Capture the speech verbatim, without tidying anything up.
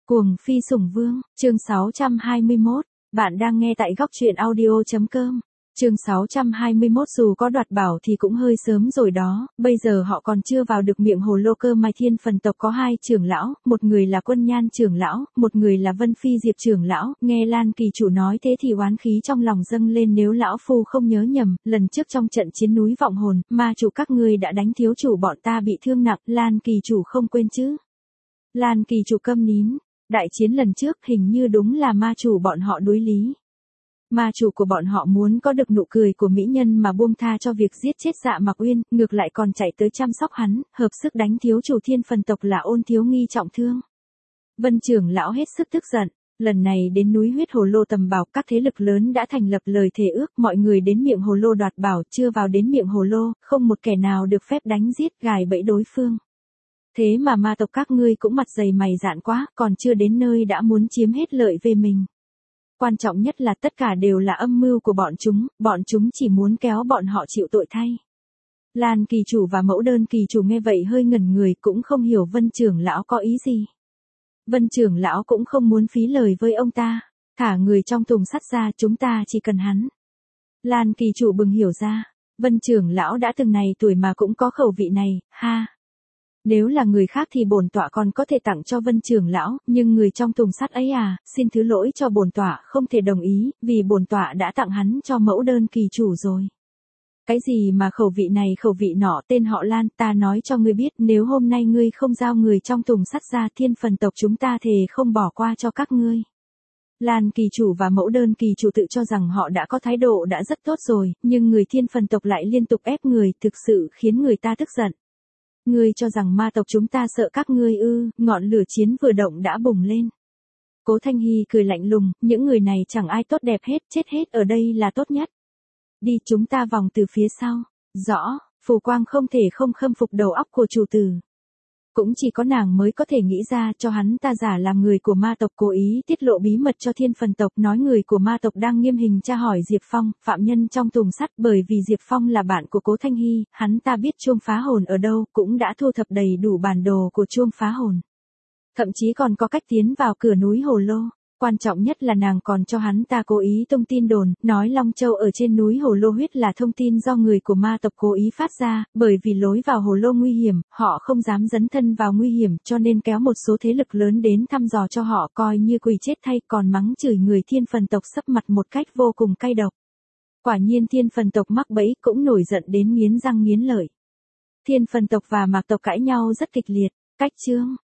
Cuồng phi sủng vương, chương sáu trăm hai mươi mốt, bạn đang nghe tại góc truyện audio.com. Chương sáu trăm hai mươi mốt dù có đoạt bảo thì cũng hơi sớm rồi đó, bây giờ họ còn chưa vào được miệng hồ lô cơ mà Thiên Phần tộc có hai trưởng lão, một người là Quân Nhan trưởng lão, một người là Vân Phi Diệp trưởng lão, nghe Lan Kỳ chủ nói thế thì oán khí trong lòng dâng lên, nếu lão phu không nhớ nhầm, lần trước trong trận chiến núi Vọng Hồn, ma chủ các ngươi đã đánh thiếu chủ bọn ta bị thương nặng, Lan Kỳ chủ không quên chứ? Lan Kỳ chủ câm nín. Đại chiến lần trước hình như đúng là ma chủ bọn họ đối lý. Ma chủ của bọn họ muốn có được nụ cười của mỹ nhân mà buông tha cho việc giết chết Dạ Mặc Uyên, ngược lại còn chạy tới chăm sóc hắn, hợp sức đánh thiếu chủ Thiên Phần tộc là Ôn Thiếu Nghi trọng thương. Vân trưởng lão hết sức tức giận, lần này đến núi huyết hồ lô tầm bảo, các thế lực lớn đã thành lập lời thề ước, mọi người đến miệng hồ lô đoạt bảo, chưa vào đến miệng hồ lô, không một kẻ nào được phép đánh giết gài bẫy đối phương. Thế mà ma tộc các ngươi cũng mặt dày mày dạn quá, còn chưa đến nơi đã muốn chiếm hết lợi về mình. Quan trọng nhất là tất cả đều là âm mưu của bọn chúng, bọn chúng chỉ muốn kéo bọn họ chịu tội thay. Lan Kỳ chủ và Mẫu Đơn Kỳ chủ nghe vậy hơi ngẩn người, cũng không hiểu Vân trưởng lão có ý gì. Vân trưởng lão cũng không muốn phí lời với ông ta, thả người trong thùng sắt ra, chúng ta chỉ cần hắn. Lan Kỳ chủ bừng hiểu ra, Vân trưởng lão đã từng này tuổi mà cũng có khẩu vị này, ha. Nếu là người khác thì bổn tọa còn có thể tặng cho Vân trưởng lão, nhưng người trong thùng sắt ấy à, xin thứ lỗi cho bổn tọa không thể đồng ý, vì bổn tọa đã tặng hắn cho Mẫu Đơn Kỳ chủ rồi. Cái gì mà khẩu vị này khẩu vị nọ, tên họ Lan, ta nói cho ngươi biết, nếu hôm nay ngươi không giao người trong thùng sắt ra, Thiên Phần tộc chúng ta thề không bỏ qua cho các ngươi. Lan Kỳ chủ và Mẫu Đơn Kỳ chủ tự cho rằng họ đã có thái độ đã rất tốt rồi, nhưng người Thiên Phần tộc lại liên tục ép người, thực sự khiến người ta tức giận. Ngươi cho rằng ma tộc chúng ta sợ các ngươi ư? Ngọn lửa chiến vừa động đã bùng lên. Cố Thanh Hy cười lạnh lùng, những người này chẳng ai tốt đẹp hết, chết hết ở đây là tốt nhất. Đi, chúng ta vòng từ phía sau. Rõ, Phù Quang không thể không khâm phục đầu óc của chủ tử. Cũng chỉ có nàng mới có thể nghĩ ra cho hắn ta giả làm người của ma tộc, cố ý tiết lộ bí mật cho Thiên Phần tộc, nói người của ma tộc đang nghiêm hình tra hỏi Diệp Phong, phạm nhân trong thùng sắt, bởi vì Diệp Phong là bạn của Cố Thanh Hy, hắn ta biết chuông phá hồn ở đâu, cũng đã thu thập đầy đủ bản đồ của chuông phá hồn. Thậm chí còn có cách tiến vào cửa núi hồ lô. Quan trọng nhất là nàng còn cho hắn ta cố ý tung tin đồn, nói Long Châu ở trên núi hồ lô huyết là thông tin do người của ma tộc cố ý phát ra, bởi vì lối vào hồ lô nguy hiểm, họ không dám dấn thân vào nguy hiểm, cho nên kéo một số thế lực lớn đến thăm dò cho họ, coi như quỳ chết thay, còn mắng chửi người Thiên Phần tộc sấp mặt một cách vô cùng cay độc. Quả nhiên Thiên Phần tộc mắc bẫy, cũng nổi giận đến nghiến răng nghiến lợi. Thiên Phần tộc và Mạc tộc cãi nhau rất kịch liệt, cách chương.